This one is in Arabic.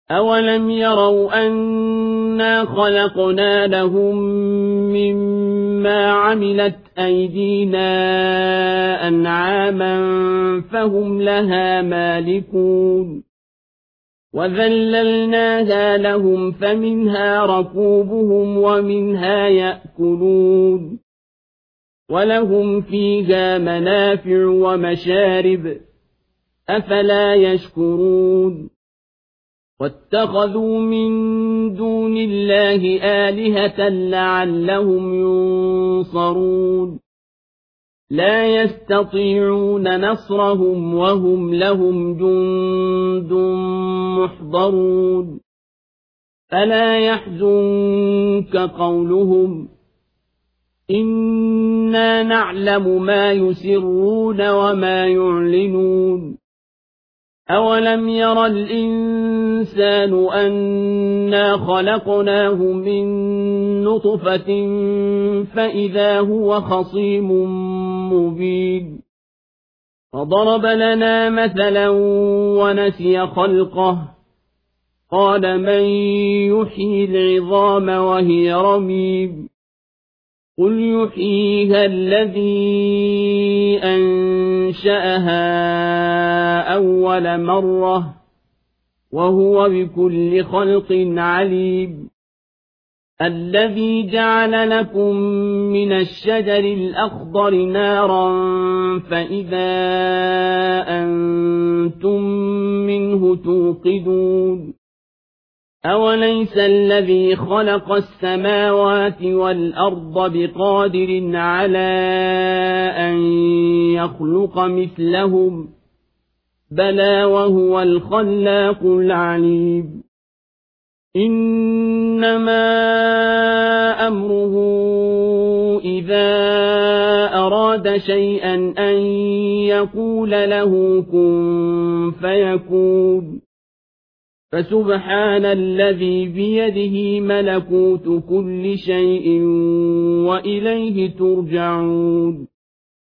أولم يروا أنا خلقنا لهم مما عملت أيدينا أنعاما فهم لها مالكون وذللناها لهم فمنها ركوبهم ومنها يأكلون ولهم فيها منافع ومشارب أفلا يشكرون واتخذوا من دون الله آلهة لعلهم ينصرون لا يستطيعون نصرهم وهم لهم جند محضرون فلا يحزنك قولهم إنا نعلم ما يسرون وما يعلنون أولم ير الإنسان أنا خلقناه من نطفة فإذا هو خصيم مبين وضرب لنا مثلا ونسي خلقه قال من يحيي العظام وهي رميم قل يحييها الذي أنشأها أول مرة وهو بكل خلق عليم الذي جعل لكم من الشجر الأخضر نارا فإذا أنتم منه توقدون أوليس الذي خلق السماوات والأرض بقادر على أن يخلق مثلهم بلى وهو الخلاق العليم إنما أمره إذا أراد شيئا أن يقول له كن فيكون فسبحان الذي بيده ملكوت كل شيء وإليه ترجعون